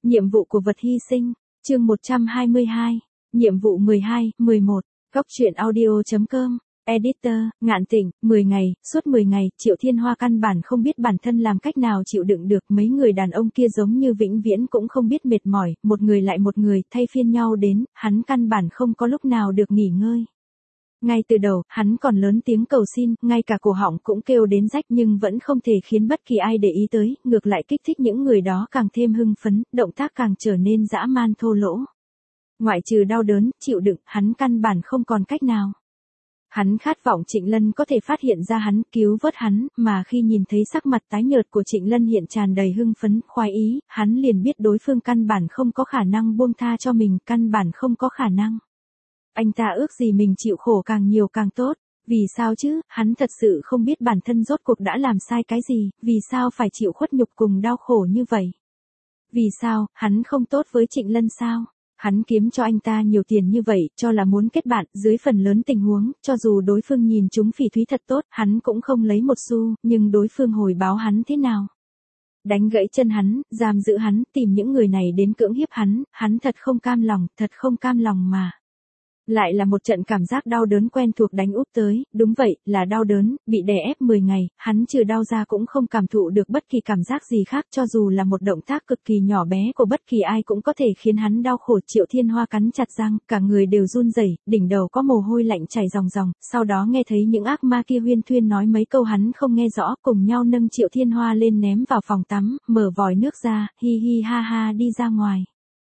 Nhiệm vụ của vật hy sinh, chương 122, nhiệm vụ 12, 11, Góc truyện audio.com, Editor, Ngạn Tịnh, 10 ngày, suốt 10 ngày, Triệu Thiên Hoa căn bản không biết bản thân làm cách nào chịu đựng được, mấy người đàn ông kia giống như vĩnh viễn cũng không biết mệt mỏi, một người lại một người, thay phiên nhau đến, hắn căn bản không có lúc nào được nghỉ ngơi. Ngay từ đầu, hắn còn lớn tiếng cầu xin, ngay cả cổ họng cũng kêu đến rách nhưng vẫn không thể khiến bất kỳ ai để ý tới, ngược lại kích thích những người đó càng thêm hưng phấn, động tác càng trở nên dã man thô lỗ. Ngoại trừ đau đớn, chịu đựng, hắn căn bản không còn cách nào. Hắn khát vọng Trịnh Lân có thể phát hiện ra hắn, cứu vớt hắn, mà khi nhìn thấy sắc mặt tái nhợt của Trịnh Lân hiện tràn đầy hưng phấn, khoái ý, hắn liền biết đối phương căn bản không có khả năng buông tha cho mình, căn bản không có khả năng. Anh ta ước gì mình chịu khổ càng nhiều càng tốt. Vì sao chứ, hắn thật sự không biết bản thân rốt cuộc đã làm sai cái gì, vì sao phải chịu khuất nhục cùng đau khổ như vậy. Vì sao, hắn không tốt với Trịnh Lân sao? Hắn kiếm cho anh ta nhiều tiền như vậy, cho là muốn kết bạn, dưới phần lớn tình huống, cho dù đối phương nhìn chúng phỉ thúy thật tốt, hắn cũng không lấy một xu, nhưng đối phương hồi báo hắn thế nào? Đánh gãy chân hắn, giam giữ hắn, tìm những người này đến cưỡng hiếp hắn thật không cam lòng mà. Lại là một trận cảm giác đau đớn quen thuộc đánh úp tới, đúng vậy, là đau đớn, bị đè ép 10 ngày, hắn trừ đau ra cũng không cảm thụ được bất kỳ cảm giác gì khác, cho dù là một động tác cực kỳ nhỏ bé của bất kỳ ai cũng có thể khiến hắn đau khổ. Triệu Thiên Hoa cắn chặt răng, cả người đều run rẩy, đỉnh đầu có mồ hôi lạnh chảy ròng ròng, sau đó nghe thấy những ác ma kia huyên thuyên nói mấy câu hắn không nghe rõ, cùng nhau nâng Triệu Thiên Hoa lên ném vào phòng tắm, mở vòi nước ra, hi hi ha ha đi ra ngoài.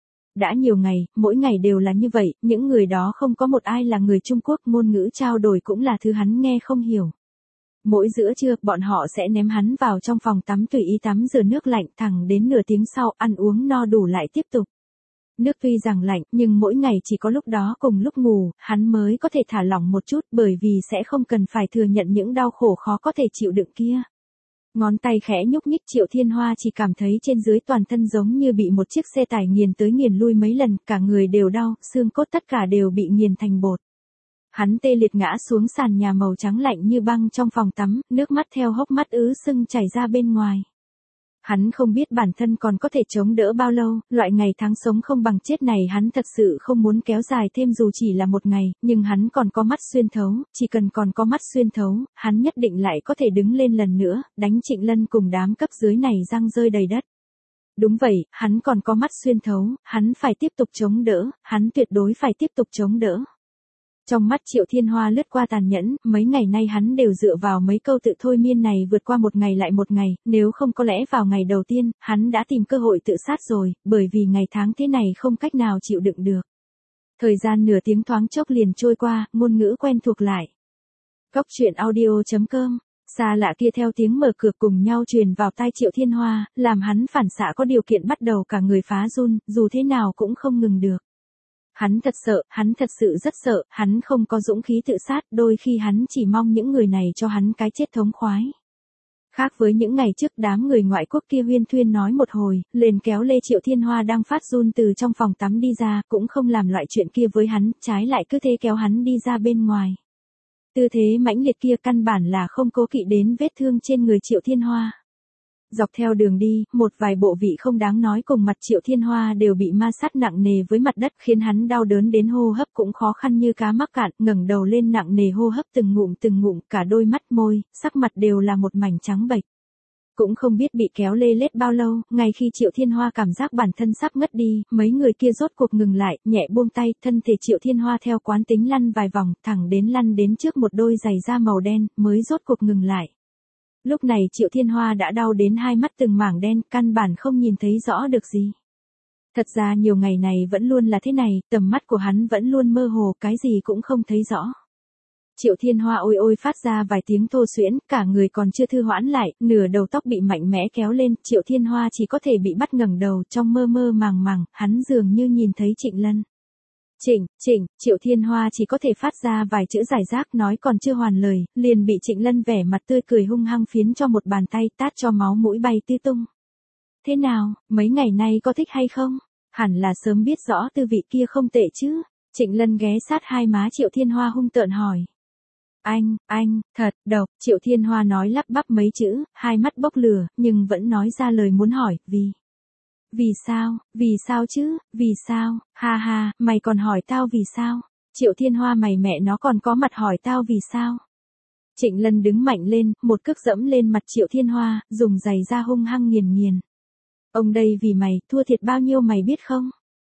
Đã nhiều ngày, mỗi ngày đều là như vậy, những người đó không có một ai là người Trung Quốc, ngôn ngữ trao đổi cũng là thứ hắn nghe không hiểu. Mỗi giữa trưa, bọn họ sẽ ném hắn vào trong phòng tắm tùy ý tắm rửa nước lạnh, thẳng đến nửa tiếng sau, ăn uống no đủ lại tiếp tục. Nước tuy rằng lạnh, nhưng mỗi ngày chỉ có lúc đó cùng lúc ngủ, hắn mới có thể thả lỏng một chút, bởi vì sẽ không cần phải thừa nhận những đau khổ khó có thể chịu đựng kia. Ngón tay khẽ nhúc nhích, Triệu Thiên Hoa chỉ cảm thấy trên dưới toàn thân giống như bị một chiếc xe tải nghiền tới nghiền lui mấy lần, cả người đều đau, xương cốt tất cả đều bị nghiền thành bột. Hắn tê liệt ngã xuống sàn nhà màu trắng lạnh như băng trong phòng tắm, nước mắt theo hốc mắt ứ sưng chảy ra bên ngoài. Hắn không biết bản thân còn có thể chống đỡ bao lâu, loại ngày tháng sống không bằng chết này hắn thật sự không muốn kéo dài thêm dù chỉ là một ngày, nhưng hắn còn có mắt xuyên thấu, chỉ cần còn có mắt xuyên thấu, hắn nhất định lại có thể đứng lên lần nữa, đánh Trịnh Lân cùng đám cấp dưới này răng rơi đầy đất. Đúng vậy, hắn còn có mắt xuyên thấu, hắn phải tiếp tục chống đỡ, hắn tuyệt đối phải tiếp tục chống đỡ. Trong mắt Triệu Thiên Hoa lướt qua tàn nhẫn, mấy ngày nay hắn đều dựa vào mấy câu tự thôi miên này vượt qua một ngày lại một ngày, nếu không có lẽ vào ngày đầu tiên, hắn đã tìm cơ hội tự sát rồi, bởi vì ngày tháng thế này không cách nào chịu đựng được. Thời gian nửa tiếng thoáng chốc liền trôi qua, ngôn ngữ quen thuộc lại. Góc truyện audio.com, xa lạ kia theo tiếng mở cửa cùng nhau truyền vào tai Triệu Thiên Hoa, làm hắn phản xạ có điều kiện bắt đầu cả người phá run, dù thế nào cũng không ngừng được. Hắn thật sợ, hắn thật sự rất sợ, hắn không có dũng khí tự sát, đôi khi hắn chỉ mong những người này cho hắn cái chết thống khoái. Khác với những ngày trước, đám người ngoại quốc kia huyên thuyên nói một hồi, liền kéo lê Triệu Thiên Hoa đang phát run từ trong phòng tắm đi ra, cũng không làm loại chuyện kia với hắn, trái lại cứ thế kéo hắn đi ra bên ngoài. Tư thế mãnh liệt kia căn bản là không cố kỵ đến vết thương trên người Triệu Thiên Hoa. Dọc theo đường đi, một vài bộ vị không đáng nói cùng mặt Triệu Thiên Hoa đều bị ma sát nặng nề với mặt đất, khiến hắn đau đớn đến hô hấp cũng khó khăn như cá mắc cạn, ngẩng đầu lên nặng nề hô hấp từng ngụm, cả đôi mắt môi, sắc mặt đều là một mảnh trắng bệch. Cũng không biết bị kéo lê lết bao lâu, ngay khi Triệu Thiên Hoa cảm giác bản thân sắp ngất đi, mấy người kia rốt cuộc ngừng lại, nhẹ buông tay, thân thể Triệu Thiên Hoa theo quán tính lăn vài vòng, thẳng đến lăn đến trước một đôi giày da màu đen, mới rốt cuộc ngừng lại. Lúc này Triệu Thiên Hoa đã đau đến hai mắt từng mảng đen, căn bản không nhìn thấy rõ được gì. Thật ra nhiều ngày này vẫn luôn là thế này, tầm mắt của hắn vẫn luôn mơ hồ, cái gì cũng không thấy rõ. Triệu Thiên Hoa ôi ôi phát ra vài tiếng thô xuyễn, cả người còn chưa thư hoãn lại, nửa đầu tóc bị mạnh mẽ kéo lên, Triệu Thiên Hoa chỉ có thể bị bắt ngẩng đầu, trong mơ mơ màng, hắn dường như nhìn thấy Trịnh Lân. Trịnh, Triệu Thiên Hoa chỉ có thể phát ra vài chữ giải rác, nói còn chưa hoàn lời, liền bị Trịnh Lân vẻ mặt tươi cười hung hăng phiến cho một bàn tay, tát cho máu mũi bay tứ tung. Thế nào, mấy ngày nay có thích hay không? Hẳn là sớm biết rõ tư vị kia không tệ chứ. Trịnh Lân ghé sát hai má Triệu Thiên Hoa hung tợn hỏi. Anh, thật, độc, Triệu Thiên Hoa nói lắp bắp mấy chữ, hai mắt bốc lửa, nhưng vẫn nói ra lời muốn hỏi, vì. Vì sao chứ, vì sao, ha ha, mày còn hỏi tao vì sao? Triệu Thiên Hoa mày mẹ nó còn có mặt hỏi tao vì sao? Trịnh Lân đứng mạnh lên, một cước dẫm lên mặt Triệu Thiên Hoa, dùng giày ra hung hăng nghiền nghiền. Ông đây vì mày, thua thiệt bao nhiêu mày biết không?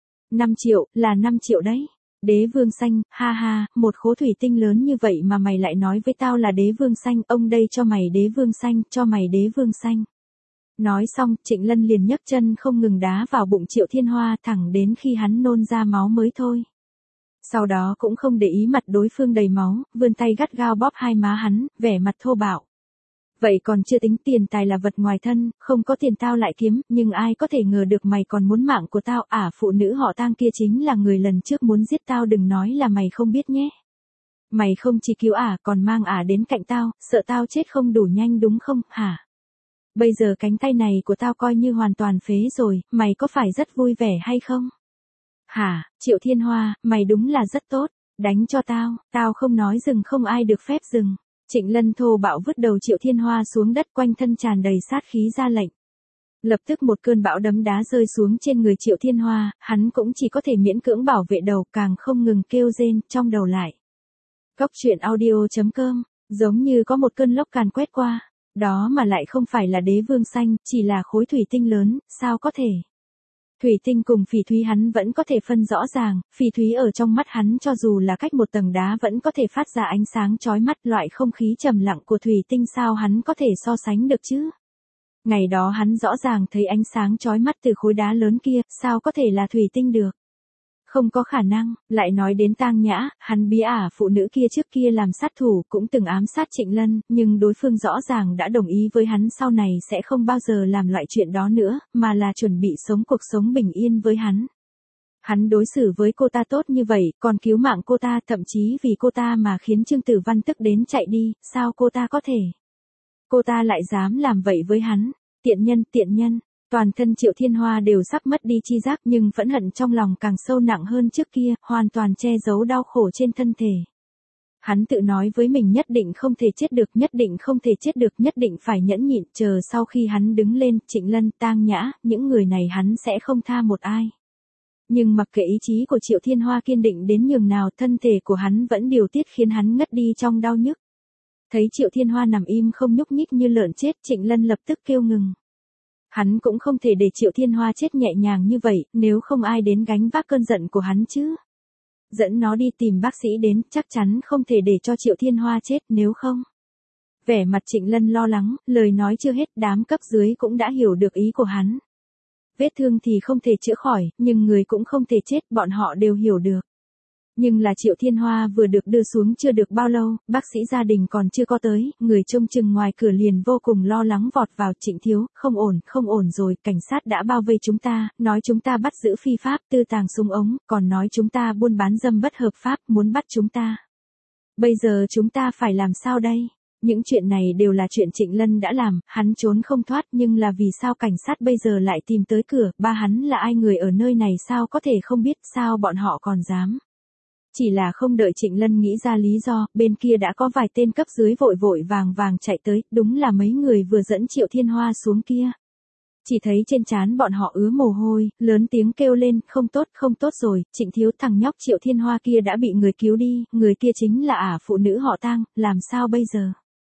5 triệu, là 5 triệu đấy. Đế vương xanh, ha ha, một khố thủy tinh lớn như vậy mà mày lại nói với tao là đế vương xanh, ông đây cho mày đế vương xanh, cho mày đế vương xanh. Nói xong, Trịnh Lân liền nhấc chân không ngừng đá vào bụng Triệu Thiên Hoa thẳng đến khi hắn nôn ra máu mới thôi. Sau đó cũng không để ý mặt đối phương đầy máu, vươn tay gắt gao bóp hai má hắn, vẻ mặt thô bạo. Vậy còn chưa tính tiền tài là vật ngoài thân, không có tiền tao lại kiếm, nhưng ai có thể ngờ được mày còn muốn mạng của tao, phụ nữ họ Tang kia chính là người lần trước muốn giết tao, đừng nói là mày không biết nhé. Mày không chỉ cứu còn mang đến cạnh tao, sợ tao chết không đủ nhanh đúng không, hả? Bây giờ cánh tay này của tao coi như hoàn toàn phế rồi, mày có phải rất vui vẻ hay không? Hả, Triệu Thiên Hoa, mày đúng là rất tốt, đánh cho tao không nói dừng không ai được phép dừng. Trịnh Lân thô bạo vứt đầu Triệu Thiên Hoa xuống đất, quanh thân tràn đầy sát khí ra lệnh. Lập tức một cơn bão đấm đá rơi xuống trên người Triệu Thiên Hoa, hắn cũng chỉ có thể miễn cưỡng bảo vệ đầu, càng không ngừng kêu rên, trong đầu lại. Cóc truyện audio.com, giống như có một cơn lốc càn quét qua, đó mà lại không phải là đế vương xanh, chỉ là khối thủy tinh lớn, sao có thể. Thủy tinh cùng phỉ thúy hắn vẫn có thể phân rõ ràng, phỉ thúy ở trong mắt hắn cho dù là cách một tầng đá vẫn có thể phát ra ánh sáng chói mắt, loại không khí trầm lặng của thủy tinh sao hắn có thể so sánh được chứ? Ngày đó hắn rõ ràng thấy ánh sáng chói mắt từ khối đá lớn kia, sao có thể là thủy tinh được? Không có khả năng, lại nói đến Tang Nhã, hắn bí phụ nữ kia trước kia làm sát thủ cũng từng ám sát Trịnh Lân, nhưng đối phương rõ ràng đã đồng ý với hắn sau này sẽ không bao giờ làm loại chuyện đó nữa, mà là chuẩn bị sống cuộc sống bình yên với hắn. Hắn đối xử với cô ta tốt như vậy, còn cứu mạng cô ta, thậm chí vì cô ta mà khiến Trương Tử Văn tức đến chạy đi, sao cô ta có thể? Cô ta lại dám làm vậy với hắn, tiện nhân. Toàn thân Triệu Thiên Hoa đều sắp mất đi chi giác, nhưng phẫn hận trong lòng càng sâu nặng hơn trước kia, hoàn toàn che giấu đau khổ trên thân thể. Hắn tự nói với mình nhất định không thể chết được, nhất định không thể chết được, nhất định phải nhẫn nhịn, chờ sau khi hắn đứng lên, Trịnh Lân, Tang Nhã, những người này hắn sẽ không tha một ai. Nhưng mặc kệ ý chí của Triệu Thiên Hoa kiên định đến nhường nào, thân thể của hắn vẫn điều tiết khiến hắn ngất đi trong đau nhức. Thấy Triệu Thiên Hoa nằm im không nhúc nhích như lợn chết, Trịnh Lân lập tức kêu ngừng. Hắn cũng không thể để Triệu Thiên Hoa chết nhẹ nhàng như vậy, nếu không ai đến gánh vác cơn giận của hắn chứ. Dẫn nó đi tìm bác sĩ đến, chắc chắn không thể để cho Triệu Thiên Hoa chết, nếu không. Vẻ mặt Trịnh Lân lo lắng, lời nói chưa hết, đám cấp dưới cũng đã hiểu được ý của hắn. Vết thương thì không thể chữa khỏi, nhưng người cũng không thể chết, bọn họ đều hiểu được. Nhưng là Triệu Thiên Hoa vừa được đưa xuống chưa được bao lâu, bác sĩ gia đình còn chưa có tới, người trông chừng ngoài cửa liền vô cùng lo lắng vọt vào. Trịnh thiếu, không ổn rồi, cảnh sát đã bao vây chúng ta, nói chúng ta bắt giữ phi pháp, tư tàng súng ống, còn nói chúng ta buôn bán dâm bất hợp pháp, muốn bắt chúng ta. Bây giờ chúng ta phải làm sao đây? Những chuyện này đều là chuyện Trịnh Lân đã làm, hắn trốn không thoát, nhưng là vì sao cảnh sát bây giờ lại tìm tới cửa, ba hắn là ai, người ở nơi này sao có thể không biết, sao bọn họ còn dám. Chỉ là không đợi Trịnh Lân nghĩ ra lý do, bên kia đã có vài tên cấp dưới vội vàng chạy tới, đúng là mấy người vừa dẫn Triệu Thiên Hoa xuống kia. Chỉ thấy trên trán bọn họ ứa mồ hôi, lớn tiếng kêu lên, không tốt rồi, Trịnh thiếu, thằng nhóc Triệu Thiên Hoa kia đã bị người cứu đi, người kia chính là phụ nữ họ Tang, làm sao bây giờ?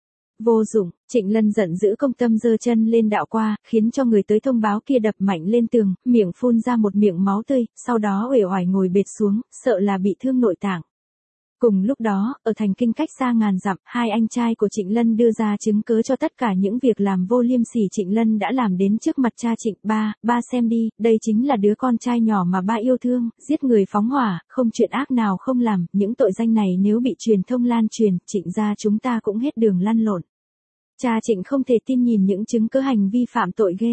Vô dụng, Trịnh Lân giận dữ công tâm giơ chân lên đạo qua, khiến cho người tới thông báo kia đập mạnh lên tường, miệng phun ra một miệng máu tươi, sau đó uể oải ngồi bệt xuống, sợ là bị thương nội tạng. Cùng lúc đó, ở thành Kinh cách xa ngàn dặm, hai anh trai của Trịnh Lân đưa ra chứng cớ cho tất cả những việc làm vô liêm sỉ Trịnh Lân đã làm đến trước mặt cha Trịnh. Ba xem đi, đây chính là đứa con trai nhỏ mà ba yêu thương, giết người phóng hỏa, không chuyện ác nào không làm, những tội danh này nếu bị truyền thông lan truyền, Trịnh gia chúng ta cũng hết đường lăn lộn. Cha Trịnh không thể tin nhìn những chứng cứ hành vi phạm tội ghê.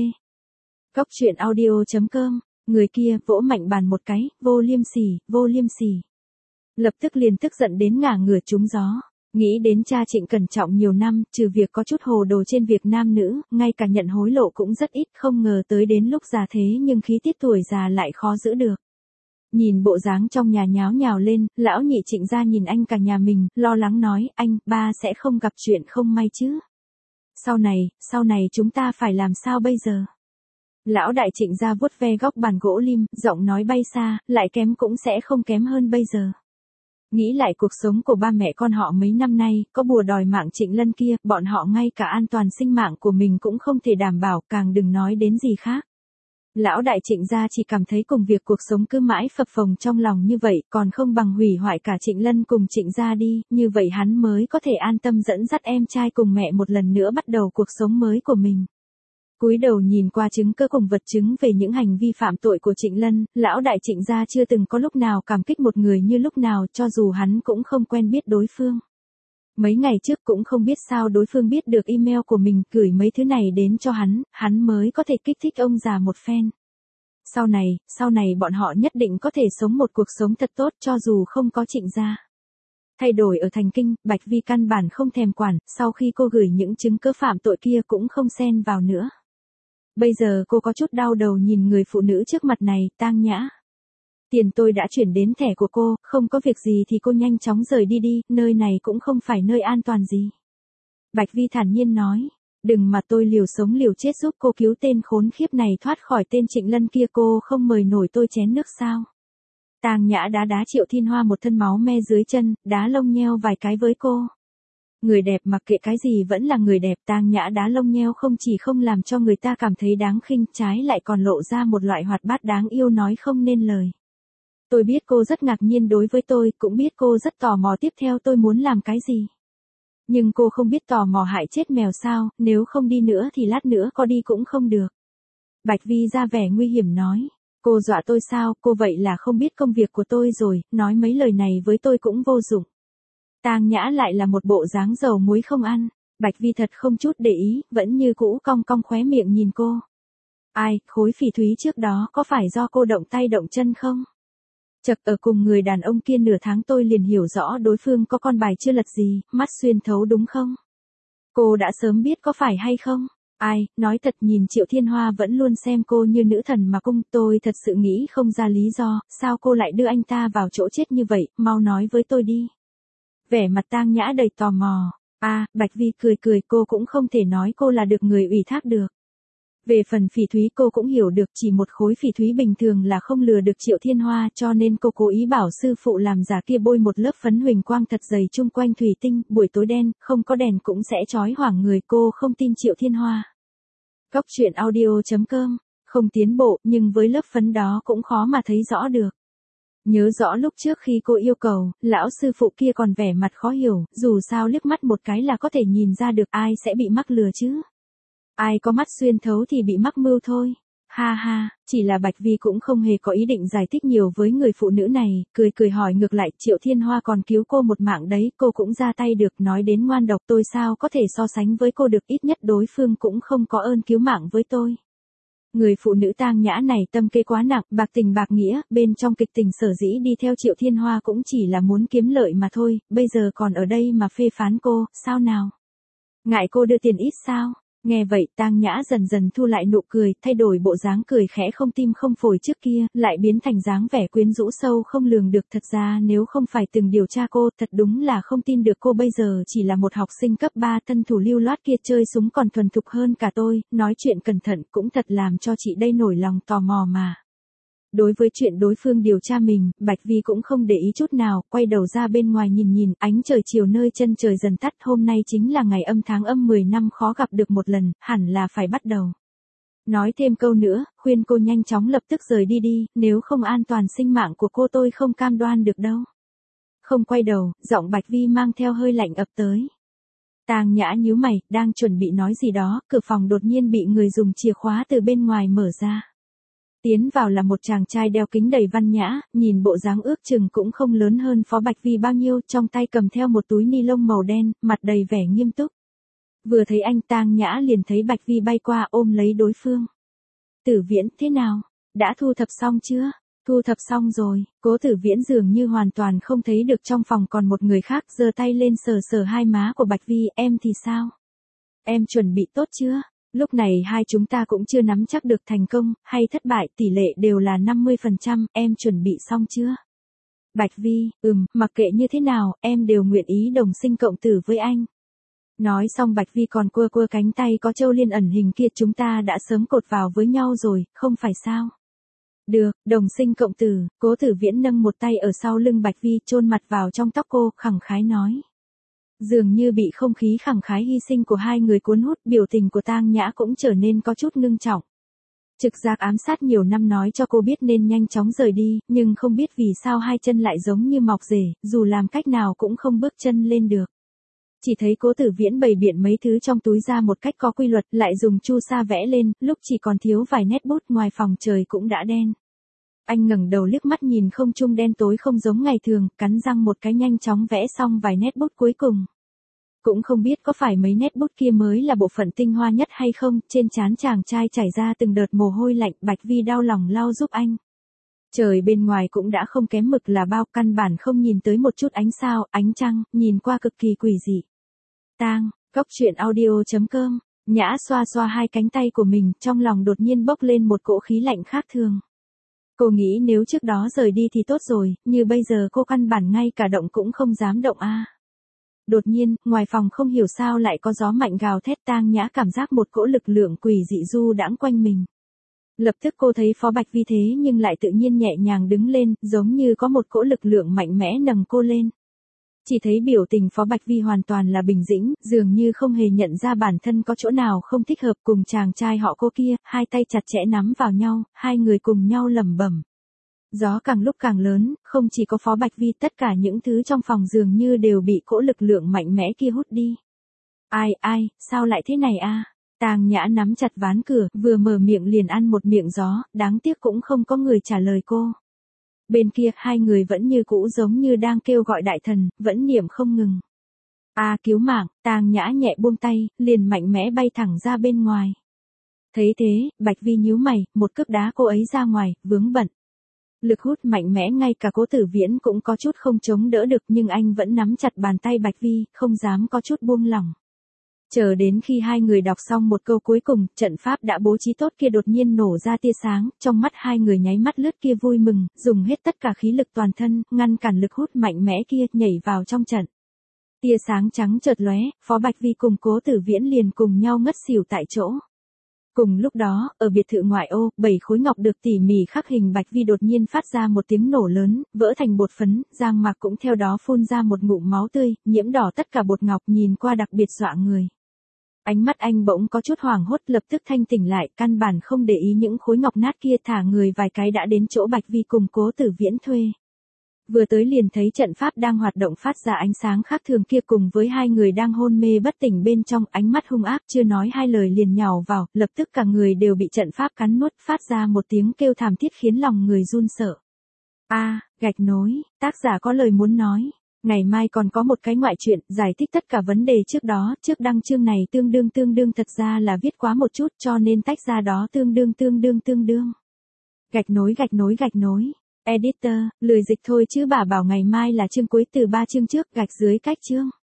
Cóc truyện audio.com, người kia vỗ mạnh bàn một cái, vô liêm sỉ. Lập tức liền tức giận đến ngả ngửa trúng gió. Nghĩ đến cha Trịnh cẩn trọng nhiều năm, trừ việc có chút hồ đồ trên việc nam nữ, ngay cả nhận hối lộ cũng rất ít, không ngờ tới đến lúc già thế nhưng khí tiết tuổi già lại khó giữ được. Nhìn bộ dáng trong nhà nháo nhào lên, lão nhị Trịnh ra nhìn anh cả nhà mình, lo lắng nói, anh, ba sẽ không gặp chuyện không may chứ. Sau này chúng ta phải làm sao bây giờ? Lão đại Trịnh ra vuốt ve góc bàn gỗ lim, giọng nói bay xa, lại kém cũng sẽ không kém hơn bây giờ. Nghĩ lại cuộc sống của ba mẹ con họ mấy năm nay, có bùa đòi mạng Trịnh Lân kia, bọn họ ngay cả an toàn sinh mạng của mình cũng không thể đảm bảo, càng đừng nói đến gì khác. Lão đại Trịnh gia chỉ cảm thấy cùng việc cuộc sống cứ mãi phập phồng trong lòng như vậy, còn không bằng hủy hoại cả Trịnh Lân cùng Trịnh gia đi, như vậy hắn mới có thể an tâm dẫn dắt em trai cùng mẹ một lần nữa bắt đầu cuộc sống mới của mình. Cúi đầu nhìn qua chứng cứ cùng vật chứng về những hành vi phạm tội của Trịnh Lân, lão đại Trịnh gia chưa từng có lúc nào cảm kích một người như lúc nào, cho dù hắn cũng không quen biết đối phương. Mấy ngày trước cũng không biết sao đối phương biết được email của mình, gửi mấy thứ này đến cho hắn mới có thể kích thích ông già một phen. Sau này bọn họ nhất định có thể sống một cuộc sống thật tốt cho dù không có Trịnh gia. Thay đổi ở Thành Kinh, Bạch Vi căn bản không thèm quản, sau khi cô gửi những chứng cứ phạm tội kia cũng không xen vào nữa. Bây giờ cô có chút đau đầu nhìn người phụ nữ trước mặt này, Tang Nhã. Tiền tôi đã chuyển đến thẻ của cô, không có việc gì thì cô nhanh chóng rời đi đi, nơi này cũng không phải nơi an toàn gì. Bạch Vi thản nhiên nói, đừng mà tôi liều sống liều chết giúp cô cứu tên khốn khiếp này thoát khỏi tên Trịnh Lân kia, cô không mời nổi tôi chén nước sao. Tang Nhã đá Triệu Thiên Hoa một thân máu me dưới chân, đá lông nheo vài cái với cô. Người đẹp mặc kệ cái gì vẫn là người đẹp, Tang Nhã đá lông nheo không chỉ không làm cho người ta cảm thấy đáng khinh, trái lại còn lộ ra một loại hoạt bát đáng yêu nói không nên lời. Tôi biết cô rất ngạc nhiên đối với tôi, cũng biết cô rất tò mò tiếp theo tôi muốn làm cái gì. Nhưng cô không biết tò mò hại chết mèo sao, nếu không đi nữa thì lát nữa có đi cũng không được. Bạch Vi ra vẻ nguy hiểm nói, cô dọa tôi sao, cô vậy là không biết công việc của tôi rồi, nói mấy lời này với tôi cũng vô dụng. Tang Nhã lại là một bộ dáng dầu muối không ăn, Bạch Vi thật không chút để ý, vẫn như cũ cong cong khóe miệng nhìn cô. Ai, khối phỉ thúy trước đó có phải do cô động tay động chân không? Chật, ở cùng người đàn ông kia nửa tháng tôi liền hiểu rõ đối phương có con bài chưa lật gì, mắt xuyên thấu đúng không? Cô đã sớm biết có phải hay không? Ai, nói thật nhìn Triệu Thiên Hoa vẫn luôn xem cô như nữ thần mà cung, tôi thật sự nghĩ không ra lý do, sao cô lại đưa anh ta vào chỗ chết như vậy, mau nói với tôi đi. Vẻ mặt Tang Nhã đầy tò mò. Bạch Vi cười, cô cũng không thể nói cô là được người ủy thác được. Về phần phỉ thúy cô cũng hiểu được, chỉ một khối phỉ thúy bình thường là không lừa được Triệu Thiên Hoa, cho nên cô cố ý bảo sư phụ làm giả kia bôi một lớp phấn huỳnh quang thật dày chung quanh thủy tinh, buổi tối đen, không có đèn cũng sẽ chói hoảng người, cô không tin Triệu Thiên Hoa. Góc truyện audio.com, không tiến bộ, nhưng với lớp phấn đó cũng khó mà thấy rõ được. Nhớ rõ lúc trước khi cô yêu cầu, lão sư phụ kia còn vẻ mặt khó hiểu, dù sao liếc mắt một cái là có thể nhìn ra được ai sẽ bị mắc lừa chứ. Ai có mắt xuyên thấu thì bị mắc mưu thôi. Ha ha, chỉ là Bạch Vi cũng không hề có ý định giải thích nhiều với người phụ nữ này, cười hỏi ngược lại, Triệu Thiên Hoa còn cứu cô một mạng đấy, cô cũng ra tay được, nói đến ngoan độc tôi sao có thể so sánh với cô được, ít nhất đối phương cũng không có ơn cứu mạng với tôi. Người phụ nữ Tang Nhã này tâm kế quá nặng, bạc tình bạc nghĩa, bên trong kịch tình sở dĩ đi theo Triệu Thiên Hoa cũng chỉ là muốn kiếm lợi mà thôi, bây giờ còn ở đây mà phê phán cô, sao nào? Ngại cô đưa tiền ít sao? Nghe vậy Tang Nhã dần dần thu lại nụ cười, thay đổi bộ dáng cười khẽ không tim không phổi trước kia, lại biến thành dáng vẻ quyến rũ sâu không lường được. Thật ra nếu không phải từng điều tra cô, thật đúng là không tin được cô bây giờ chỉ là một học sinh cấp 3 tân thủ lưu loát kia, chơi súng còn thuần thục hơn cả tôi, nói chuyện cẩn thận cũng thật làm cho chị đây nổi lòng tò mò mà. Đối với chuyện đối phương điều tra mình, Bạch Vi cũng không để ý chút nào, quay đầu ra bên ngoài nhìn, ánh trời chiều nơi chân trời dần tắt, hôm nay chính là ngày âm tháng âm 10 năm khó gặp được một lần, hẳn là phải bắt đầu. Nói thêm câu nữa, khuyên cô nhanh chóng lập tức rời đi, nếu không an toàn sinh mạng của cô tôi không cam đoan được đâu. Không quay đầu, giọng Bạch Vi mang theo hơi lạnh ập tới. Tang Nhã nhíu mày, đang chuẩn bị nói gì đó, cửa phòng đột nhiên bị người dùng chìa khóa từ bên ngoài mở ra. Tiến vào là một chàng trai đeo kính đầy văn nhã, nhìn bộ dáng ước chừng cũng không lớn hơn Phó Bạch Vi bao nhiêu, trong tay cầm theo một túi ni lông màu đen, mặt đầy vẻ nghiêm túc. Vừa thấy anh Tang Nhã liền thấy Bạch Vi bay qua ôm lấy đối phương. Tử Viễn, thế nào? Đã thu thập xong chưa? Thu thập xong rồi, Cố Tử Viễn dường như hoàn toàn không thấy được trong phòng còn một người khác, giơ tay lên sờ hai má của Bạch Vi, em thì sao? Em chuẩn bị tốt chưa? Lúc này hai chúng ta cũng chưa nắm chắc được thành công, hay thất bại, tỷ lệ đều là 50%, em chuẩn bị xong chưa? Bạch Vi, mặc kệ như thế nào, em đều nguyện ý đồng sinh cộng tử với anh. Nói xong Bạch Vi còn quơ quơ cánh tay có châu liên ẩn hình kia, chúng ta đã sớm cột vào với nhau rồi, không phải sao? Được, đồng sinh cộng tử. Cố Tử Viễn nâng một tay ở sau lưng Bạch Vi, chôn mặt vào trong tóc cô, khẳng khái nói. Dường như bị không khí khẳng khái hy sinh của hai người cuốn hút, biểu tình của Tang Nhã cũng trở nên có chút ngưng trọng. Trực giác ám sát nhiều năm nói cho cô biết nên nhanh chóng rời đi, nhưng không biết vì sao hai chân lại giống như mọc rể, dù làm cách nào cũng không bước chân lên được. Chỉ thấy Cố Tử Viễn bày biện mấy thứ trong túi ra một cách có quy luật, lại dùng chu sa vẽ lên, lúc chỉ còn thiếu vài nét bút, ngoài phòng trời cũng đã đen. Anh ngẩng đầu liếc mắt nhìn không trung đen tối không giống ngày thường, cắn răng một cái nhanh chóng vẽ xong vài nét bút cuối cùng. Cũng không biết có phải mấy nét bút kia mới là bộ phận tinh hoa nhất hay không, trên trán chàng trai chảy ra từng đợt mồ hôi lạnh, Bạch Vi đau lòng lau giúp anh. Trời bên ngoài cũng đã không kém mực là bao, căn bản không nhìn tới một chút ánh sao, ánh trăng, nhìn qua cực kỳ quỷ dị. Cóc truyện audio.com, Nhã xoa xoa hai cánh tay của mình, trong lòng đột nhiên bốc lên một cỗ khí lạnh khác thường. Cô nghĩ nếu trước đó rời đi thì tốt rồi, như bây giờ cô căn bản ngay cả động cũng không dám động a. Đột nhiên, ngoài phòng không hiểu sao lại có gió mạnh gào thét, Tang Nhã cảm giác một cỗ lực lượng quỷ dị du đãng quanh mình. Lập tức cô thấy Phó Bạch Vi thế nhưng lại tự nhiên nhẹ nhàng đứng lên, giống như có một cỗ lực lượng mạnh mẽ nâng cô lên. Chỉ thấy biểu tình Phó Bạch Vi hoàn toàn là bình tĩnh, dường như không hề nhận ra bản thân có chỗ nào không thích hợp, cùng chàng trai họ Cô kia, hai tay chặt chẽ nắm vào nhau, hai người cùng nhau lẩm bẩm. Gió càng lúc càng lớn, không chỉ có Phó Bạch Vi, tất cả những thứ trong phòng dường như đều bị cỗ lực lượng mạnh mẽ kia hút đi. Ai, sao lại thế này a? Tang Nhã nắm chặt ván cửa, vừa mở miệng liền ăn một miệng gió, đáng tiếc cũng không có người trả lời cô. Bên kia, hai người vẫn như cũ giống như đang kêu gọi đại thần, vẫn niệm không ngừng. Cứu mạng, Tang Nhã nhẹ buông tay, liền mạnh mẽ bay thẳng ra bên ngoài. Thấy thế, Bạch Vi nhíu mày, một cước đá cô ấy ra ngoài, vướng bận. Lực hút mạnh mẽ ngay cả Cố Tử Viễn cũng có chút không chống đỡ được, nhưng anh vẫn nắm chặt bàn tay Bạch Vi, không dám có chút buông lỏng. Chờ đến khi hai người đọc xong một câu cuối cùng, trận pháp đã bố trí tốt kia đột nhiên nổ ra tia sáng, trong mắt hai người nháy mắt lướt kia vui mừng, dùng hết tất cả khí lực toàn thân, ngăn cản lực hút mạnh mẽ kia, nhảy vào trong trận. Tia sáng trắng chợt lóe, Phó Bạch Vi cùng Cố Tử Viễn liền cùng nhau ngất xỉu tại chỗ. Cùng lúc đó, ở biệt thự ngoại ô, 7 khối ngọc được tỉ mỉ khắc hình Bạch Vi đột nhiên phát ra một tiếng nổ lớn, vỡ thành bột phấn, Giang Mạc cũng theo đó phun ra một ngụm máu tươi, nhiễm đỏ tất cả bột ngọc, nhìn qua đặc biệt dọa người. Ánh mắt anh bỗng có chút hoảng hốt, lập tức thanh tỉnh lại, căn bản không để ý những khối ngọc nát kia, thả người vài cái đã đến chỗ Bạch Vi cùng Cố Tử Viễn thuê. Vừa tới liền thấy trận pháp đang hoạt động phát ra ánh sáng khác thường kia, cùng với hai người đang hôn mê bất tỉnh bên trong, ánh mắt hung ác, chưa nói hai lời liền nhào vào, lập tức cả người đều bị trận pháp cắn nuốt, phát ra một tiếng kêu thảm thiết khiến lòng người run sợ. Gạch nối, tác giả có lời muốn nói. Ngày mai còn có một cái ngoại truyện, giải thích tất cả vấn đề trước đó, trước đăng chương này tương đương thật ra là viết quá một chút cho nên tách ra đó tương đương. Gạch nối. Editor, lười dịch thôi chứ bà bảo ngày mai là chương cuối từ 3 chương trước, gạch dưới cách chương.